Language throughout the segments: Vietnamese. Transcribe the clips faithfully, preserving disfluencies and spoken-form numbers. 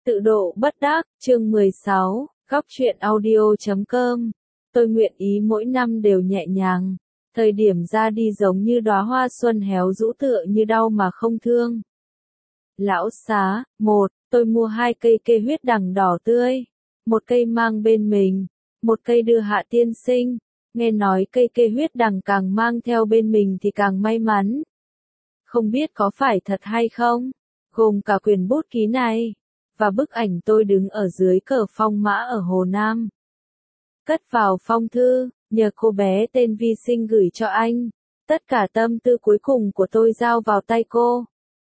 Tự độ bất đắc, chương mười sáu, góc truyện audio chấm com. Tôi nguyện ý mỗi năm đều nhẹ nhàng, thời điểm ra đi giống như đóa hoa xuân héo rũ tựa như đau mà không thương. Lão xá, một, tôi mua hai cây kê huyết đằng đỏ tươi, một cây mang bên mình, một cây đưa Hạ tiên sinh, nghe nói cây kê huyết đằng càng mang theo bên mình thì càng may mắn. Không biết có phải thật hay không, gồm cả quyển bút ký này và bức ảnh tôi đứng ở dưới cờ phong mã ở Hồ Nam. Cất vào phong thư, nhờ cô bé tên Vi Sinh gửi cho anh. Tất cả tâm tư cuối cùng của tôi giao vào tay cô.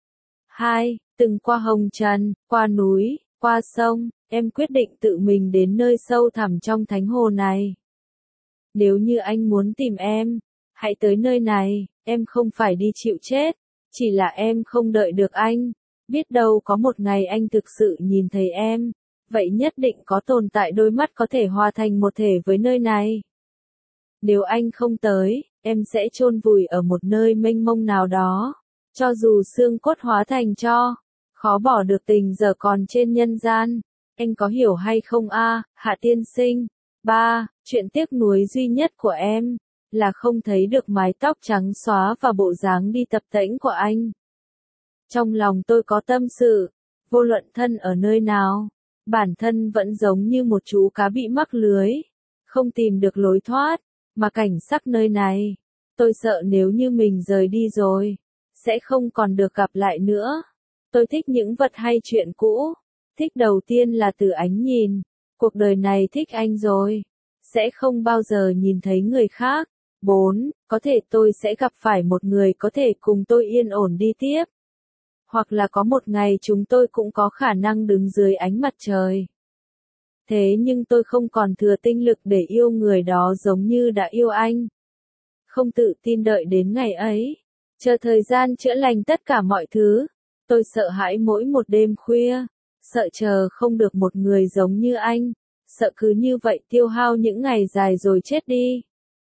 Hai, từng qua hồng trần, qua núi, qua sông, em quyết định tự mình đến nơi sâu thẳm trong thánh hồ này. Nếu như anh muốn tìm em, hãy tới nơi này, em không phải đi chịu chết, chỉ là em không đợi được anh. Biết đâu có một ngày anh thực sự nhìn thấy em, vậy nhất định có tồn tại đôi mắt có thể hòa thành một thể với nơi này. Nếu anh không tới, em sẽ chôn vùi ở một nơi mênh mông nào đó, cho dù xương cốt hóa thành tro, khó bỏ được tình giờ còn trên nhân gian. Anh có hiểu hay không a, Hạ tiên sinh? Ba, chuyện tiếc nuối duy nhất của em là không thấy được mái tóc trắng xóa và bộ dáng đi tập tễnh của anh. Trong lòng tôi có tâm sự, vô luận thân ở nơi nào, bản thân vẫn giống như một chú cá bị mắc lưới, không tìm được lối thoát, mà cảnh sắc nơi này, tôi sợ nếu như mình rời đi rồi, sẽ không còn được gặp lại nữa. Tôi thích những vật hay chuyện cũ, thích đầu tiên là từ ánh nhìn, cuộc đời này thích anh rồi, sẽ không bao giờ nhìn thấy người khác. Bốn, có thể tôi sẽ gặp phải một người có thể cùng tôi yên ổn đi tiếp. Hoặc là có một ngày chúng tôi cũng có khả năng đứng dưới ánh mặt trời. Thế nhưng tôi không còn thừa tinh lực để yêu người đó giống như đã yêu anh. Không tự tin đợi đến ngày ấy, chờ thời gian chữa lành tất cả mọi thứ. Tôi sợ hãi mỗi một đêm khuya, sợ chờ không được một người giống như anh, sợ cứ như vậy tiêu hao những ngày dài rồi chết đi.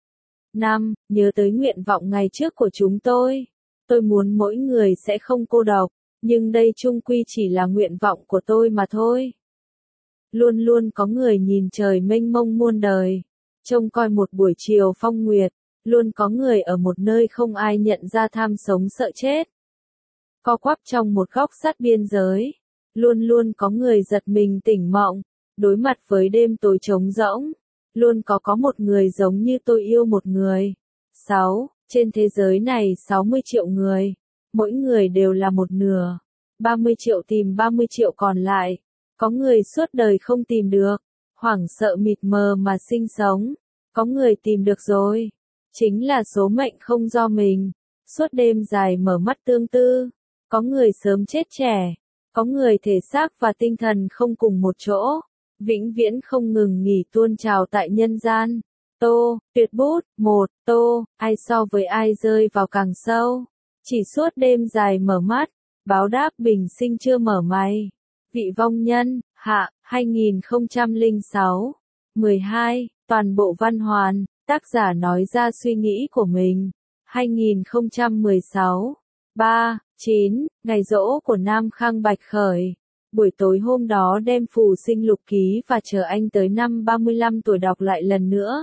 Năm, nhớ tới nguyện vọng ngày trước của chúng tôi. Tôi muốn mỗi người sẽ không cô độc, nhưng đây chung quy chỉ là nguyện vọng của tôi mà thôi. Luôn luôn có người nhìn trời mênh mông muôn đời, trông coi một buổi chiều phong nguyệt, luôn có người ở một nơi không ai nhận ra tham sống sợ chết. Co quắp trong một góc sát biên giới, luôn luôn có người giật mình tỉnh mộng, đối mặt với đêm tối trống rỗng, luôn có có một người giống như tôi yêu một người. Sáu, trên thế giới này sáu mươi triệu người, mỗi người đều là một nửa, ba mươi triệu tìm ba mươi triệu còn lại, có người suốt đời không tìm được, hoảng sợ mịt mờ mà sinh sống, có người tìm được rồi, chính là số mệnh không do mình, suốt đêm dài mở mắt tương tư, có người sớm chết trẻ, có người thể xác và tinh thần không cùng một chỗ, vĩnh viễn không ngừng nghỉ tuôn trào tại nhân gian. Tô, tuyệt bút, một, tô, ai so với ai rơi vào càng sâu, chỉ suốt đêm dài mở mắt, báo đáp bình sinh chưa mở mày. Vị vong nhân, hạ, hai nghìn không trăm lẻ sáu. mười hai, toàn bộ văn hoàn, tác giả nói ra suy nghĩ của mình. hai nghìn không trăm mười sáu. ba, chín, ngày giỗ của Nam Khang Bạch Khởi. Buổi tối hôm đó đem phù sinh lục ký và chờ anh tới năm ba mươi lăm tuổi đọc lại lần nữa.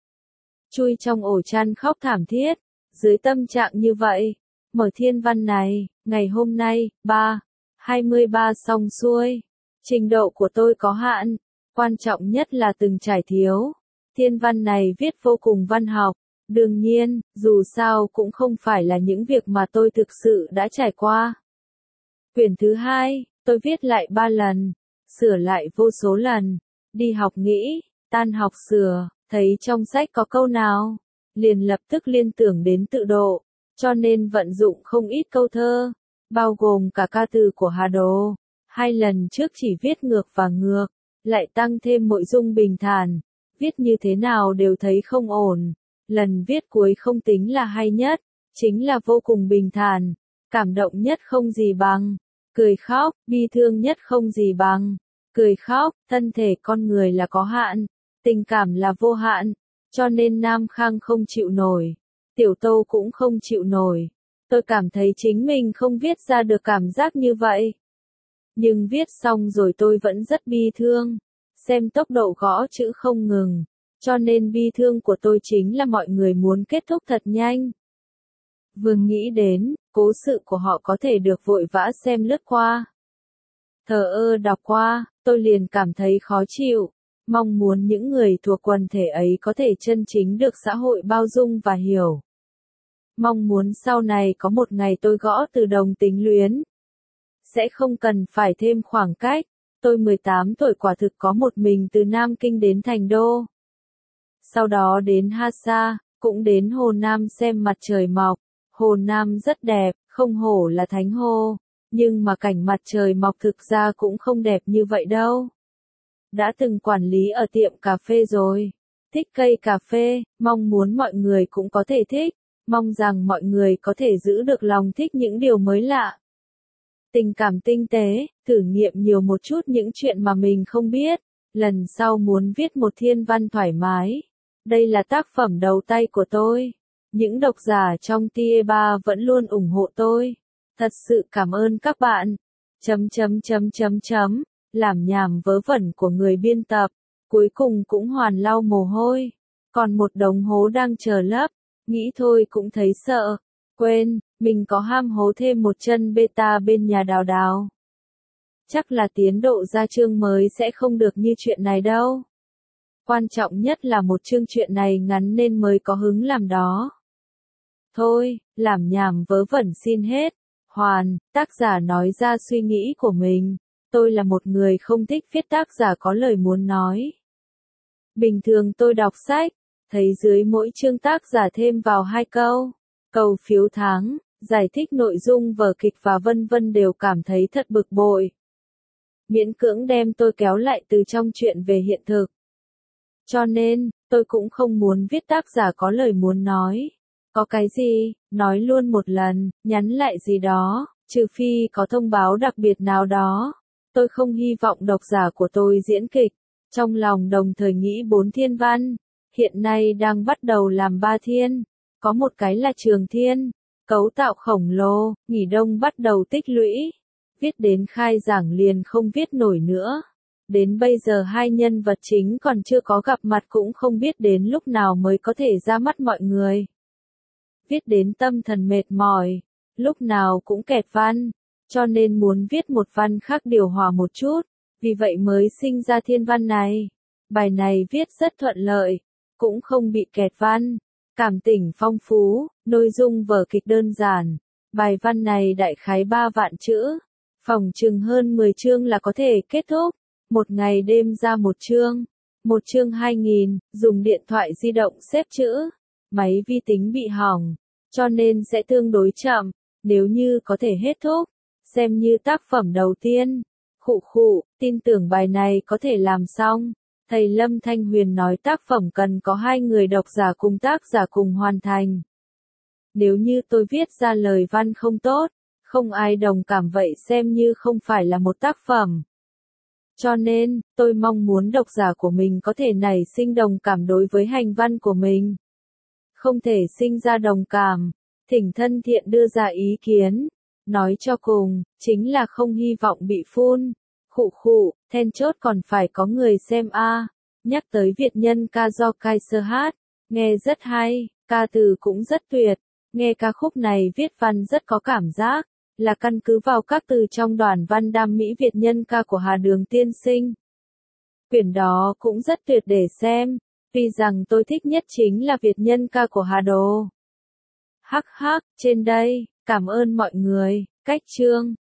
Chui trong ổ chăn khóc thảm thiết, dưới tâm trạng như vậy, mở thiên văn này, ngày hôm nay, ba, hai mươi ba xong xuôi. Trình độ của tôi có hạn, quan trọng nhất là từng trải thiếu. Thiên văn này viết vô cùng văn học, đương nhiên, dù sao cũng không phải là những việc mà tôi thực sự đã trải qua. Quyển thứ hai, tôi viết lại ba lần, sửa lại vô số lần, đi học nghĩ, tan học sửa, thấy trong sách có câu nào, liền lập tức liên tưởng đến tự độ, cho nên vận dụng không ít câu thơ, bao gồm cả ca từ của Hà Đồ. Hai lần trước chỉ viết ngược và ngược, lại tăng thêm nội dung bình thản, viết như thế nào đều thấy không ổn. Lần viết cuối không tính là hay nhất, chính là vô cùng bình thản, cảm động nhất không gì bằng, cười khóc, bi thương nhất không gì bằng, cười khóc. Thân thể con người là có hạn, tình cảm là vô hạn, cho nên Nam Khang không chịu nổi, Tiểu Tô cũng không chịu nổi. Tôi cảm thấy chính mình không viết ra được cảm giác như vậy. Nhưng viết xong rồi tôi vẫn rất bi thương. Xem tốc độ gõ chữ không ngừng. Cho nên bi thương của tôi chính là mọi người muốn kết thúc thật nhanh. Vừa nghĩ đến, cố sự của họ có thể được vội vã xem lướt qua. Thờ ơ đọc qua, tôi liền cảm thấy khó chịu. Mong muốn những người thuộc quần thể ấy có thể chân chính được xã hội bao dung và hiểu. Mong muốn sau này có một ngày tôi gõ từ đồng tính luyến. Sẽ không cần phải thêm khoảng cách. Tôi mười tám tuổi quả thực có một mình từ Nam Kinh đến Thành Đô. Sau đó đến Ha Sa, cũng đến Hồ Nam xem mặt trời mọc. Hồ Nam rất đẹp, không hổ là thánh hồ. Nhưng mà cảnh mặt trời mọc thực ra cũng không đẹp như vậy đâu. Đã từng quản lý ở tiệm cà phê rồi. Thích cây cà phê, mong muốn mọi người cũng có thể thích. Mong rằng mọi người có thể giữ được lòng thích những điều mới lạ. Tình cảm tinh tế, thử nghiệm nhiều một chút những chuyện mà mình không biết. Lần sau muốn viết một thiên văn thoải mái. Đây là tác phẩm đầu tay của tôi. Những độc giả trong Tie ba vẫn luôn ủng hộ tôi. Thật sự cảm ơn các bạn. Chấm chấm chấm chấm chấm. Làm nhảm vớ vẩn của người biên tập. Cuối cùng cũng hoàn lau mồ hôi. Còn một đống hố đang chờ lấp. Nghĩ thôi cũng thấy sợ. Quên, mình có ham hố thêm một chân beta bên nhà đào đào. Chắc là tiến độ ra chương mới sẽ không được như chuyện này đâu. Quan trọng nhất là một chương chuyện này ngắn nên mới có hứng làm đó. Thôi, làm nhảm vớ vẩn xin hết. Hoàn, tác giả nói ra suy nghĩ của mình. Tôi là một người không thích viết tác giả có lời muốn nói. Bình thường tôi đọc sách, thấy dưới mỗi chương tác giả thêm vào hai câu. Cầu phiếu tháng, giải thích nội dung vở kịch và vân vân đều cảm thấy thật bực bội. Miễn cưỡng đem tôi kéo lại từ trong chuyện về hiện thực. Cho nên, tôi cũng không muốn viết tác giả có lời muốn nói. Có cái gì, nói luôn một lần, nhắn lại gì đó, trừ phi có thông báo đặc biệt nào đó. Tôi không hy vọng độc giả của tôi diễn kịch. Trong lòng đồng thời nghĩ bốn thiên văn. Hiện nay đang bắt đầu làm ba thiên. Có một cái là trường thiên. Cấu tạo khổng lồ, nghỉ đông bắt đầu tích lũy. Viết đến khai giảng liền không viết nổi nữa. Đến bây giờ hai nhân vật chính còn chưa có gặp mặt cũng không biết đến lúc nào mới có thể ra mắt mọi người. Viết đến tâm thần mệt mỏi. Lúc nào cũng kẹt văn. Cho nên muốn viết một văn khác điều hòa một chút. Vì vậy mới sinh ra thiên văn này. Bài này viết rất thuận lợi. Cũng không bị kẹt văn. Cảm tình phong phú, nội dung vở kịch đơn giản. Bài văn này đại khái ba vạn chữ. Phòng chừng hơn mười chương là có thể kết thúc. Một ngày đêm ra một chương. Một chương hai nghìn, dùng điện thoại di động xếp chữ. Máy vi tính bị hỏng. Cho nên sẽ tương đối chậm. Nếu như có thể hết thúc. Xem như tác phẩm đầu tiên. Khụ khụ, tin tưởng bài này có thể làm xong. Thầy Lâm Thanh Huyền nói tác phẩm cần có hai người độc giả cùng tác giả cùng hoàn thành. Nếu như tôi viết ra lời văn không tốt, không ai đồng cảm vậy xem như không phải là một tác phẩm. Cho nên, tôi mong muốn độc giả của mình có thể nảy sinh đồng cảm đối với hành văn của mình. Không thể sinh ra đồng cảm, thỉnh thân thiện đưa ra ý kiến. Nói cho cùng, chính là không hy vọng bị phun. Khụ khụ, then chốt còn phải có người xem a. À. Nhắc tới Việt nhân ca do Kaiser hát, nghe rất hay, ca từ cũng rất tuyệt. Nghe ca khúc này viết văn rất có cảm giác, là căn cứ vào các từ trong đoàn văn đam mỹ Việt nhân ca của Hà Đường tiên sinh. Quyển đó cũng rất tuyệt để xem, vì rằng tôi thích nhất chính là Việt nhân ca của Hà Đồ. Hắc hắc, trên đây, cảm ơn mọi người, cách chương.